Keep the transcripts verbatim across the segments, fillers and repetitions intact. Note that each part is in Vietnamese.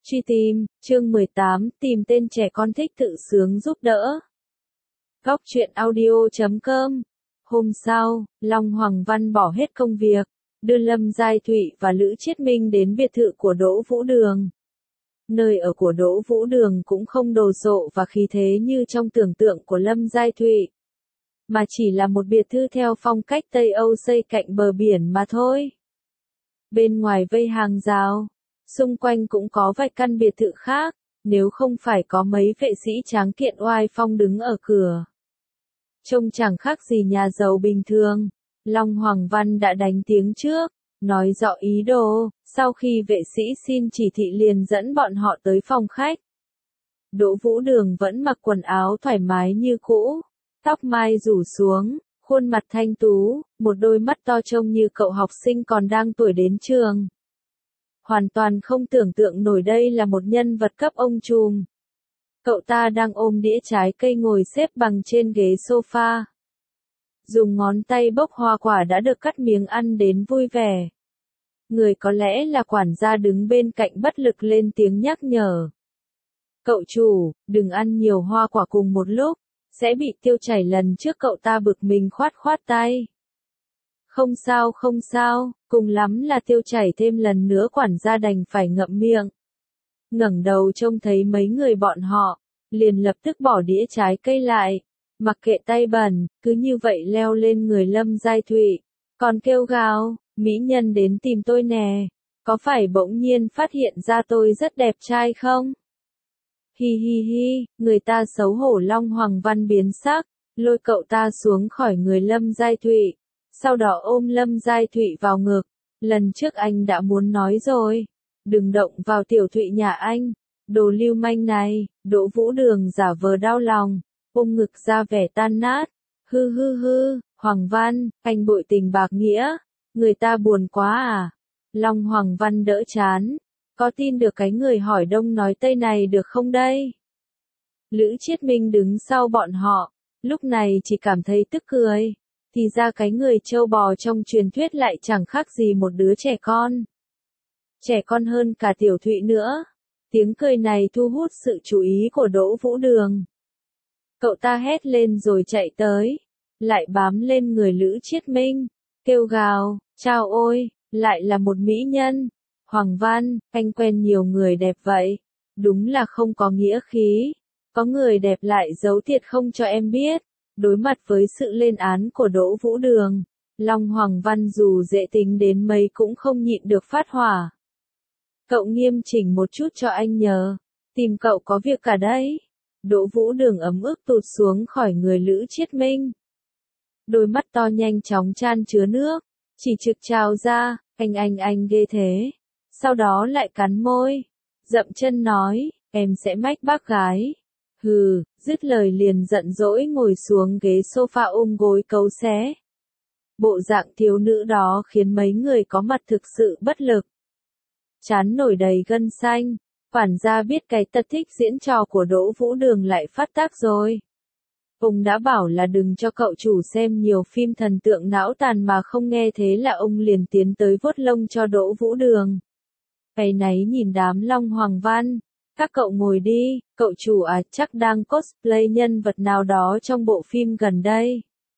Truy tìm, chương mười tám, tìm tên trẻ con thích tự sướng giúp đỡ. Góc truyện audio chấm com. Hôm sau, Long Hoàng Văn bỏ hết công việc, đưa Lâm Giai Thụy và Lữ Chiết Minh đến biệt thự của Đỗ Vũ Đường. Nơi ở của Đỗ Vũ Đường cũng không đồ sộ và khí thế như trong tưởng tượng của Lâm Giai Thụy, mà chỉ là một biệt thự theo phong cách Tây Âu xây cạnh bờ biển mà thôi. Bên ngoài vây hàng rào, xung quanh cũng có vài căn biệt thự khác, nếu không phải có mấy vệ sĩ tráng kiện oai phong đứng ở cửa. Trông chẳng khác gì nhà giàu bình thường, Long Hoàng Văn đã đánh tiếng trước, nói rõ ý đồ, sau khi vệ sĩ xin chỉ thị liền dẫn bọn họ tới phòng khách. Đỗ Vũ Đường vẫn mặc quần áo thoải mái như cũ, tóc mai rủ xuống, khuôn mặt thanh tú, một đôi mắt to trông như cậu học sinh còn đang tuổi đến trường. Hoàn toàn không tưởng tượng nổi đây là một nhân vật cấp ông trùm. Cậu ta đang ôm đĩa trái cây ngồi xếp bằng trên ghế sofa. Dùng ngón tay bốc hoa quả đã được cắt miếng ăn đến vui vẻ. Người có lẽ là quản gia đứng bên cạnh bất lực lên tiếng nhắc nhở. Cậu chủ, đừng ăn nhiều hoa quả cùng một lúc, sẽ bị tiêu chảy. Lần trước cậu ta bực mình khoát khoát tay. Không sao không sao, cùng lắm là tiêu chảy thêm lần nữa. Quản gia đành phải ngậm miệng. Ngẩng đầu trông thấy mấy người bọn họ, liền lập tức bỏ đĩa trái cây lại, mặc kệ tay bẩn, cứ như vậy leo lên người Lâm Giai Thụy, còn kêu gào, mỹ nhân đến tìm tôi nè, có phải bỗng nhiên phát hiện ra tôi rất đẹp trai không? Hi hi hi, người ta xấu hổ. Long Hoàng Văn biến sắc, lôi cậu ta xuống khỏi người Lâm Giai Thụy, sau đó ôm Lâm Giai Thụy vào ngực. Lần trước anh đã muốn nói rồi, đừng động vào tiểu Thụy nhà anh, đồ lưu manh này. Đỗ Vũ Đường giả vờ đau lòng, ôm ngực ra vẻ tan nát. Hư hư hư, Hoàng Văn, anh bội tình bạc nghĩa, người ta buồn quá à? Long Hoàng Văn đỡ chán, có tin được cái người hỏi đông nói tây này được không đây? Lữ Chiết Minh đứng sau bọn họ, lúc này chỉ cảm thấy tức cười, thì ra cái người trâu bò trong truyền thuyết lại chẳng khác gì một đứa trẻ con. Trẻ con hơn cả tiểu Thụy nữa. Tiếng cười này thu hút sự chú ý của Đỗ Vũ Đường. Cậu ta hét lên rồi chạy tới, lại bám lên người Lữ Chiết Minh, kêu gào, chao ôi, lại là một mỹ nhân. Hoàng Văn, anh quen nhiều người đẹp vậy, đúng là không có nghĩa khí, có người đẹp lại giấu thiệt không cho em biết. Đối mặt với sự lên án của Đỗ Vũ Đường, Long Hoàng Văn dù dễ tính đến mấy cũng không nhịn được phát hỏa. Cậu nghiêm chỉnh một chút cho anh nhờ, tìm cậu có việc cả đấy. Đỗ Vũ Đường ấm ức tụt xuống khỏi người Lữ Chiết Minh. Đôi mắt to nhanh chóng chan chứa nước, chỉ trực trào ra, anh anh anh ghê thế. Sau đó lại cắn môi, dậm chân nói, em sẽ mách bác gái. Hừ, dứt lời liền giận dỗi ngồi xuống ghế sofa ôm gối cấu xé. Bộ dạng thiếu nữ đó khiến mấy người có mặt thực sự bất lực. Trán nổi đầy gân xanh, quản gia biết cái tật thích diễn trò của Đỗ Vũ Đường lại phát tác rồi. Ông đã bảo là đừng cho cậu chủ xem nhiều phim thần tượng não tàn mà không nghe, thế là ông liền tiến tới vuốt lông cho Đỗ Vũ Đường. Áy náy nhìn đám Long Hoàng Văn, các cậu ngồi đi, cậu chủ à chắc đang cosplay nhân vật nào đó trong bộ phim gần đây.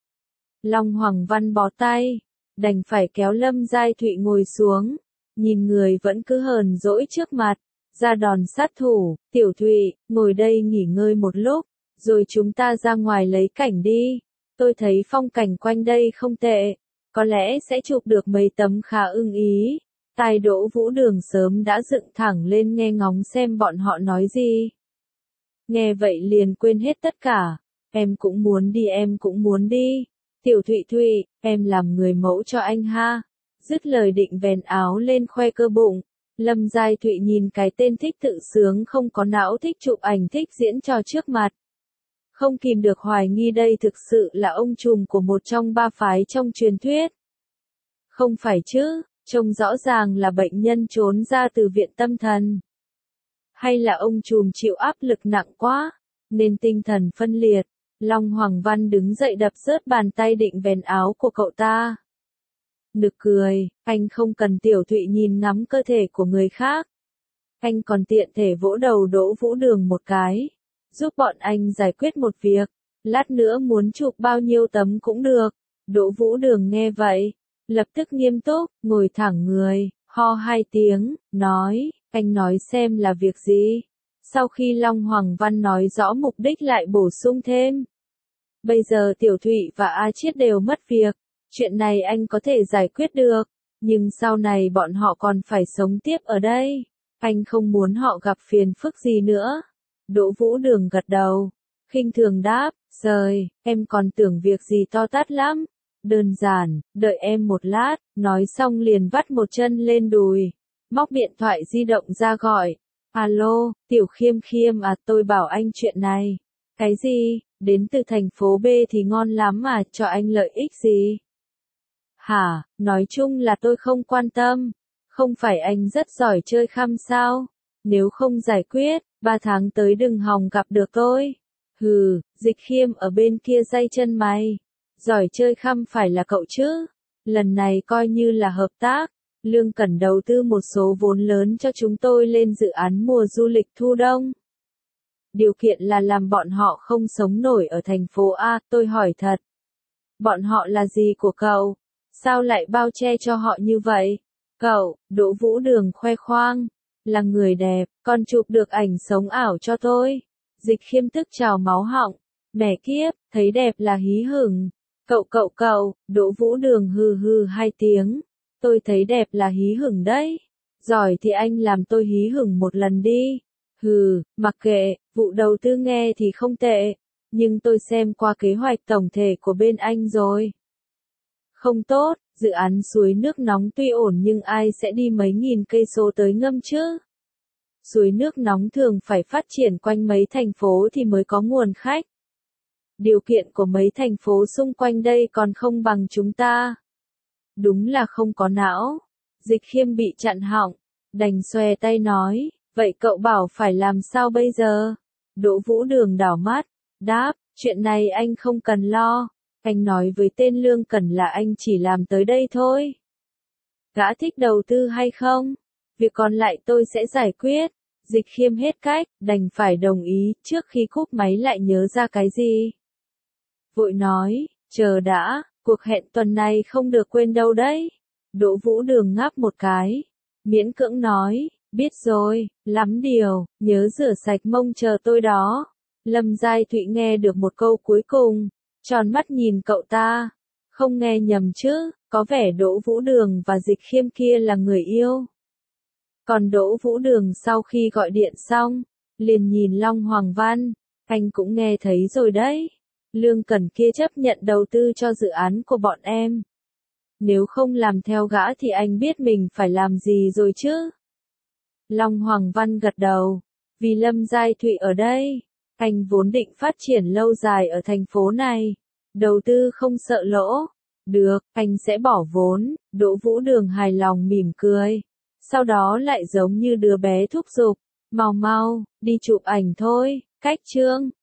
Long Hoàng Văn bó tay, đành phải kéo Lâm Giai Thụy ngồi xuống, nhìn người vẫn cứ hờn dỗi trước mặt, ra đòn sát thủ. Tiểu Thụy, ngồi đây nghỉ ngơi một lúc, rồi chúng ta ra ngoài lấy cảnh đi, tôi thấy phong cảnh quanh đây không tệ, có lẽ sẽ chụp được mấy tấm khá ưng ý. Tai Đỗ Vũ Đường sớm đã dựng thẳng lên nghe ngóng xem bọn họ nói gì. Nghe vậy liền quên hết tất cả, em cũng muốn đi em cũng muốn đi. Tiểu Thụy Thụy, em làm người mẫu cho anh ha. Dứt lời định vén áo lên khoe cơ bụng. Lâm Giai Thụy nhìn cái tên thích tự sướng không có não thích chụp ảnh thích diễn trò trước mặt, không kìm được hoài nghi đây thực sự là ông trùm của một trong ba phái trong truyền thuyết. Không phải chứ, trông rõ ràng là bệnh nhân trốn ra từ viện tâm thần. Hay là ông trùm chịu áp lực nặng quá, nên tinh thần phân liệt. Long Hoàng Văn đứng dậy đập rớt bàn tay định vén áo của cậu ta. Nực cười, anh không cần Tiểu Thụy nhìn ngắm cơ thể của người khác. Anh còn tiện thể vỗ đầu Đỗ Vũ Đường một cái. Giúp bọn anh giải quyết một việc. Lát nữa muốn chụp bao nhiêu tấm cũng được. Đỗ Vũ Đường nghe vậy. Lập tức nghiêm túc, ngồi thẳng người, ho hai tiếng, nói, anh nói xem là việc gì. Sau khi Long Hoàng Văn nói rõ mục đích lại bổ sung thêm. Bây giờ Tiểu Thụy và A Chiết đều mất việc. Chuyện này anh có thể giải quyết được. Nhưng sau này bọn họ còn phải sống tiếp ở đây. Anh không muốn họ gặp phiền phức gì nữa. Đỗ Vũ Đường gật đầu. Khinh thường đáp, rời, em còn tưởng việc gì to tát lắm. Đơn giản, đợi em một lát, nói xong liền vắt một chân lên đùi. Móc điện thoại di động ra gọi. Alo, Tiểu Khiêm Khiêm à, tôi bảo anh chuyện này. Cái gì, đến từ thành phố B thì ngon lắm mà, cho anh lợi ích gì? Hả, nói chung là tôi không quan tâm. Không phải anh rất giỏi chơi khăm sao? Nếu không giải quyết, ba tháng tới đừng hòng gặp được tôi. Hừ, Dịch Khiêm ở bên kia day chân mày. Giỏi chơi khăm phải là cậu chứ. Lần này coi như là hợp tác. Lương Cẩn đầu tư một số vốn lớn cho chúng tôi lên dự án mùa du lịch thu đông. Điều kiện là làm bọn họ không sống nổi ở thành phố A, tôi hỏi thật. Bọn họ là gì của cậu? Sao lại bao che cho họ như vậy? Cậu, Đỗ Vũ Đường khoe khoang. Là người đẹp, còn chụp được ảnh sống ảo cho tôi. Dịch Khiêm tức trào máu họng. Mẹ kiếp, thấy đẹp là hí hửng. Cậu cậu cậu, Đỗ Vũ Đường hừ hừ hai tiếng. Tôi thấy đẹp là hí hửng đấy. Giỏi thì anh làm tôi hí hửng một lần đi. Hừ, mặc kệ, vụ đầu tư nghe thì không tệ. Nhưng tôi xem qua kế hoạch tổng thể của bên anh rồi. Không tốt, dự án suối nước nóng tuy ổn nhưng ai sẽ đi mấy nghìn cây số tới ngâm chứ? Suối nước nóng thường phải phát triển quanh mấy thành phố thì mới có nguồn khách. Điều kiện của mấy thành phố xung quanh đây còn không bằng chúng ta. Đúng là không có não. Dịch Khiêm bị chặn họng, đành xòe tay nói, vậy cậu bảo phải làm sao bây giờ? Đỗ Vũ Đường đảo mắt, đáp, chuyện này anh không cần lo. Anh nói với tên Lương Cẩn là anh chỉ làm tới đây thôi. Gã thích đầu tư hay không? Việc còn lại tôi sẽ giải quyết. Dịch Khiêm hết cách, đành phải đồng ý, trước khi cúp máy lại nhớ ra cái gì. Vội nói, chờ đã, cuộc hẹn tuần này không được quên đâu đấy. Đỗ Vũ Đường ngáp một cái, miễn cưỡng nói, biết rồi, lắm điều, nhớ rửa sạch mông chờ tôi đó. Lâm Giai Thụy nghe được một câu cuối cùng, tròn mắt nhìn cậu ta, không nghe nhầm chứ, có vẻ Đỗ Vũ Đường và Dịch Khiêm kia là người yêu. Còn Đỗ Vũ Đường sau khi gọi điện xong, liền nhìn Long Hoàng Văn, anh cũng nghe thấy rồi đấy. Lương Cẩn kia chấp nhận đầu tư cho dự án của bọn em. Nếu không làm theo gã thì anh biết mình phải làm gì rồi chứ. Long Hoàng Văn gật đầu, vì Lâm Giai Thụy ở đây, anh vốn định phát triển lâu dài ở thành phố này, đầu tư không sợ lỗ. Được, anh sẽ bỏ vốn. Đỗ Vũ Đường hài lòng mỉm cười. Sau đó lại giống như đứa bé thúc giục, mau mau, đi chụp ảnh thôi, cách chương.